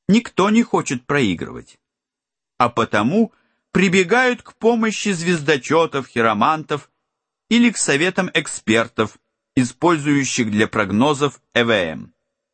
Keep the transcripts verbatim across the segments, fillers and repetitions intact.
никто не хочет проигрывать. А потому прибегают к помощи звездочетов, хиромантов или к советам экспертов, использующих для прогнозов Э В М.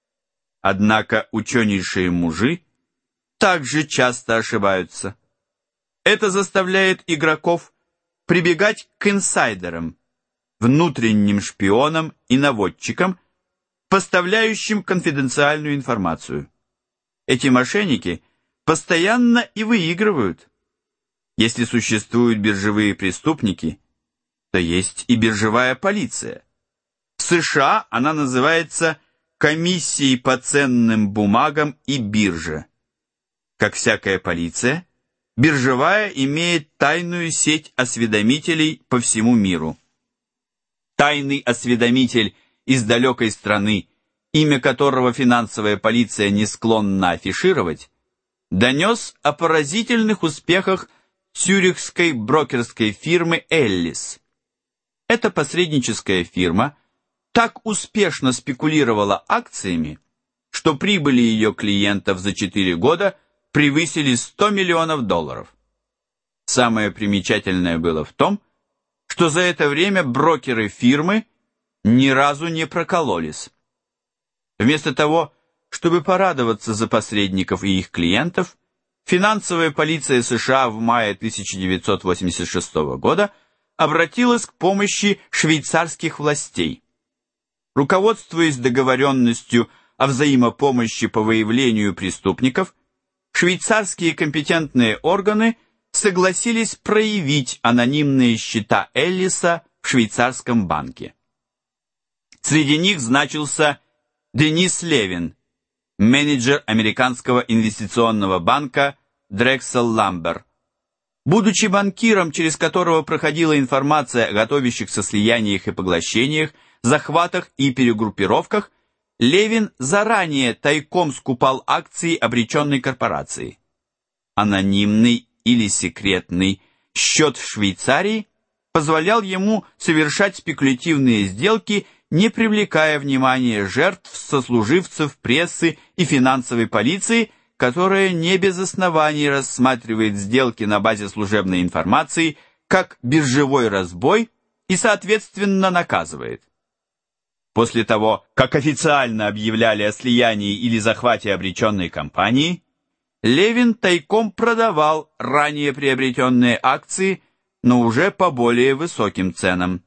Однако ученейшие мужи также часто ошибаются. Это заставляет игроков прибегать к инсайдерам, внутренним шпионам и наводчикам, поставляющим конфиденциальную информацию. Эти мошенники постоянно и выигрывают. Если существуют биржевые преступники, то есть и биржевая полиция. В США она называется Комиссией по ценным бумагам и бирже. Как всякая полиция, биржевая имеет тайную сеть осведомителей по всему миру. Тайный осведомитель из далекой страны, имя которого финансовая полиция не склонна афишировать, донес о поразительных успехах цюрихской брокерской фирмы «Эллис». Эта посредническая фирма так успешно спекулировала акциями, что прибыли ее клиентов за четыре года превысили сто миллионов долларов. Самое примечательное было в том, что за это время брокеры фирмы ни разу не прокололись. Вместо того, чтобы порадоваться за посредников и их клиентов, финансовая полиция США в мае тысяча девятьсот восемьдесят шестого года обратилась к помощи швейцарских властей. Руководствуясь договоренностью о взаимопомощи по выявлению преступников, швейцарские компетентные органы согласились проявить анонимные счета Эллиса в швейцарском банке. Среди них значился Денис Левин, менеджер американского инвестиционного банка Drexel Lumber. Будучи банкиром, через которого проходила информация о готовящихся слияниях и поглощениях, захватах и перегруппировках, Левин заранее тайком скупал акции обреченной корпорации. Анонимный или секретный счет в Швейцарии позволял ему совершать спекулятивные сделки, не привлекая внимания жертв, сослуживцев, прессы и финансовой полиции, которая не без оснований рассматривает сделки на базе служебной информации как биржевой разбой и, соответственно, наказывает. После того, как официально объявляли о слиянии или захвате обреченной компании, Левин тайком продавал ранее приобретенные акции, но уже по более высоким ценам.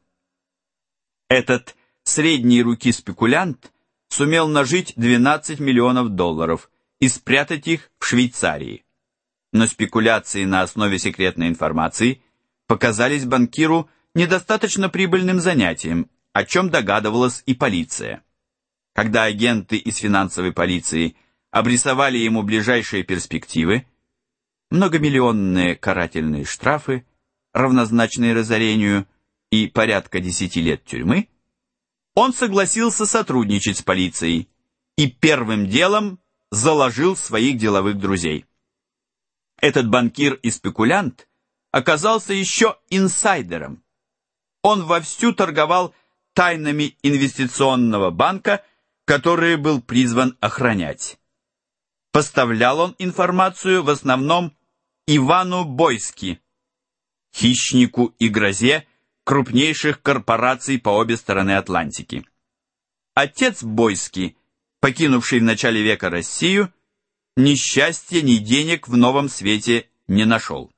Этот средней руки спекулянт сумел нажить двенадцать миллионов долларов и спрятать их в Швейцарии. Но спекуляции на основе секретной информации показались банкиру недостаточно прибыльным занятием, о чем догадывалась и полиция. Когда агенты из финансовой полиции обрисовали ему ближайшие перспективы, многомиллионные карательные штрафы, равнозначные разорению и порядка десяти лет тюрьмы, он согласился сотрудничать с полицией и первым делом заложил своих деловых друзей. Этот банкир и спекулянт оказался еще инсайдером. Он вовсю торговал тайнами инвестиционного банка, который был призван охранять. Поставлял он информацию в основном Ивану Бойски, хищнику и грозе крупнейших корпораций по обе стороны Атлантики. Отец Бойски, покинувший в начале века Россию, ни счастья, ни денег в новом свете не нашел.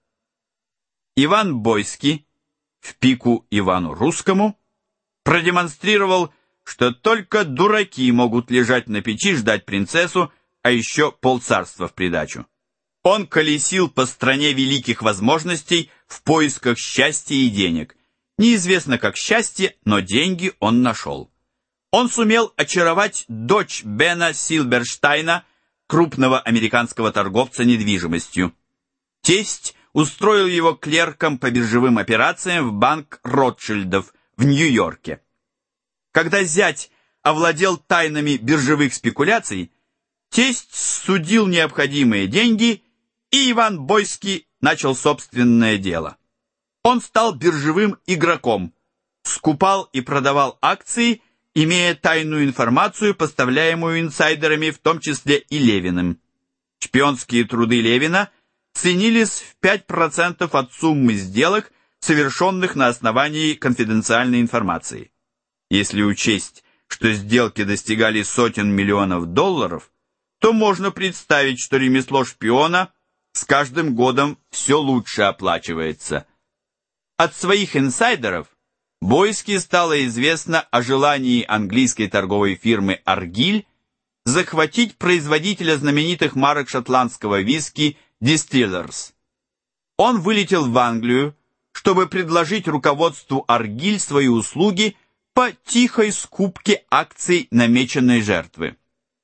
Иван Бойски, в пику Ивану Русскому, продемонстрировал, что только дураки могут лежать на печи ждать принцессу, а еще полцарства в придачу. Он колесил по стране великих возможностей в поисках счастья и денег. Неизвестно как счастье, но деньги он нашел. Он сумел очаровать дочь Бена Сильберштайна, крупного американского торговца недвижимостью. Тесть устроил его клерком по биржевым операциям в банк Ротшильдов в Нью-Йорке. Когда зять овладел тайнами биржевых спекуляций, тесть судил необходимые деньги, и Иван Бойски начал собственное дело. Он стал биржевым игроком, скупал и продавал акции, имея тайную информацию, поставляемую инсайдерами, в том числе и Левиным. Шпионские труды Левина ценились в пять процентов от суммы сделок, совершенных на основании конфиденциальной информации. Если учесть, что сделки достигали сотен миллионов долларов, то можно представить, что ремесло шпиона с каждым годом все лучше оплачивается. От своих инсайдеров Бойски стало известно о желании английской торговой фирмы «Аргиль» захватить производителя знаменитых марок шотландского виски Distillers. Он вылетел в Англию, чтобы предложить руководству «Аргиль» свои услуги по тихой скупке акций намеченной жертвы.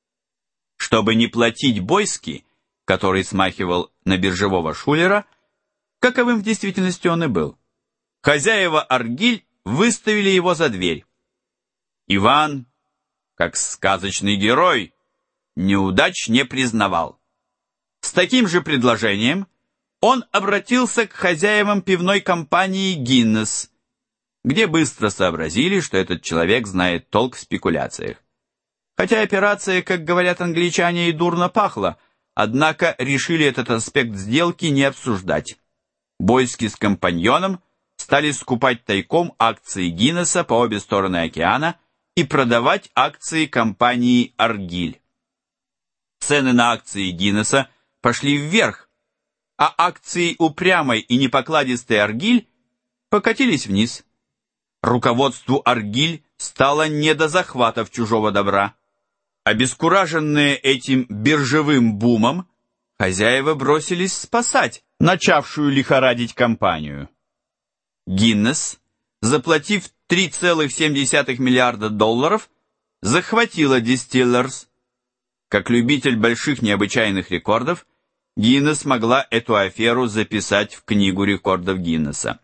Чтобы не платить Бойски, который смахивал на биржевого шулера, каковым в действительности он и был, хозяева «Аргиль» выставили его за дверь. Иван, как сказочный герой, неудач не признавал. С таким же предложением он обратился к хозяевам пивной компании «Гиннес», где быстро сообразили, что этот человек знает толк в спекуляциях. Хотя операция, как говорят англичане, и дурно пахла, однако решили этот аспект сделки не обсуждать. Бойски с компаньоном стали скупать тайком акции Гиннеса по обе стороны океана и продавать акции компании «Аргиль». Цены на акции Гиннеса пошли вверх, а акции упрямой и непокладистой «Аргиль» покатились вниз. Руководству «Аргиль» стало не до захватов чужого добра. Обескураженные этим биржевым бумом, хозяева бросились спасать начавшую лихорадить компанию. Гиннес, заплатив три целых семь десятых миллиарда долларов, захватила Distillers. Как любитель больших необычайных рекордов, Гиннес могла эту аферу записать в книгу рекордов Гиннеса.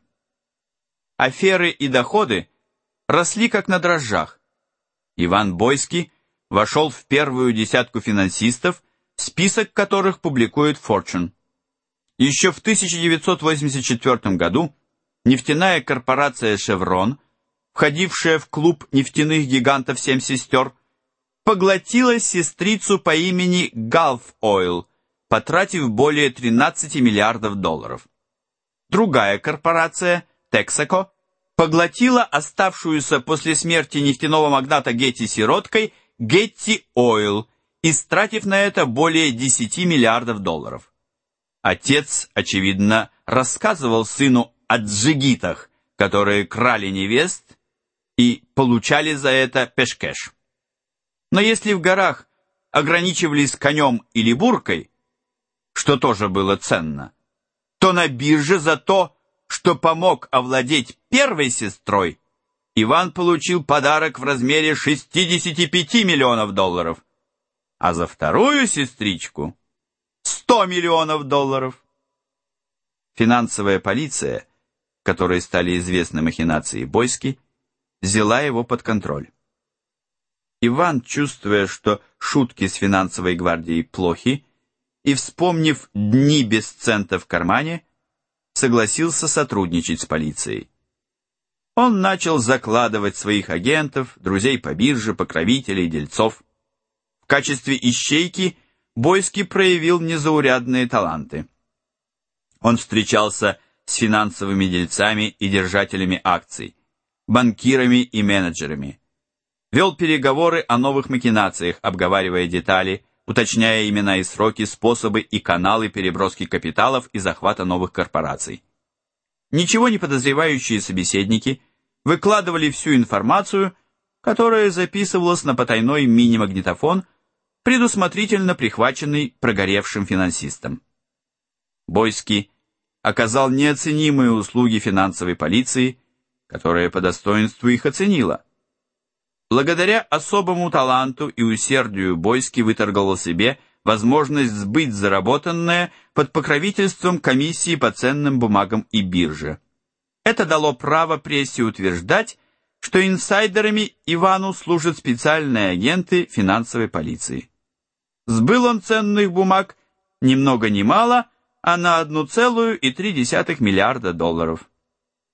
Аферы и доходы росли как на дрожжах. Иван Бойски вошел в первую десятку финансистов, список которых публикует Fortune. Еще в тысяча девятьсот восемьдесят четвёртом году нефтяная корпорация «Шеврон», входившая в клуб нефтяных гигантов «Семь сестер», поглотила сестрицу по имени Gulf Oil, потратив более тринадцати миллиардов долларов. Другая корпорация, Texaco, поглотила оставшуюся после смерти нефтяного магната Гетти сироткой Getty Oil, истратив на это более десяти миллиардов долларов. Отец, очевидно, рассказывал сыну о джигитах, которые крали невест и получали за это пешкеш. Но если в горах ограничивались конем или буркой, что тоже было ценно, то на бирже за то, что помог овладеть первой сестрой, Иван получил подарок в размере шестидесяти пяти миллионов долларов, а за вторую сестричку – сто миллионов долларов. Финансовая полиция, которой стали известны махинации Бойски, взяла его под контроль. Иван, чувствуя, что шутки с финансовой гвардией плохи, и вспомнив дни без цента в кармане, согласился сотрудничать с полицией. Он начал закладывать своих агентов, друзей по бирже, покровителей, дельцов. В качестве ищейки Бойски проявил незаурядные таланты. Он встречался с финансовыми дельцами и держателями акций, банкирами и менеджерами. Вел переговоры о новых махинациях, обговаривая детали, уточняя имена и сроки, способы и каналы переброски капиталов и захвата новых корпораций. Ничего не подозревающие собеседники выкладывали всю информацию, которая записывалась на потайной мини-магнитофон, предусмотрительно прихваченный прогоревшим финансистом. Бойски оказал неоценимые услуги финансовой полиции, которая по достоинству их оценила. Благодаря особому таланту и усердию Бойски выторговал себе возможность сбыть заработанное под покровительством комиссии по ценным бумагам и бирже. Это дало право прессе утверждать, что инсайдерами Ивану служат специальные агенты финансовой полиции. Сбыл он ценных бумаг ни много ни мало, а на одну целую и три десятых миллиарда долларов.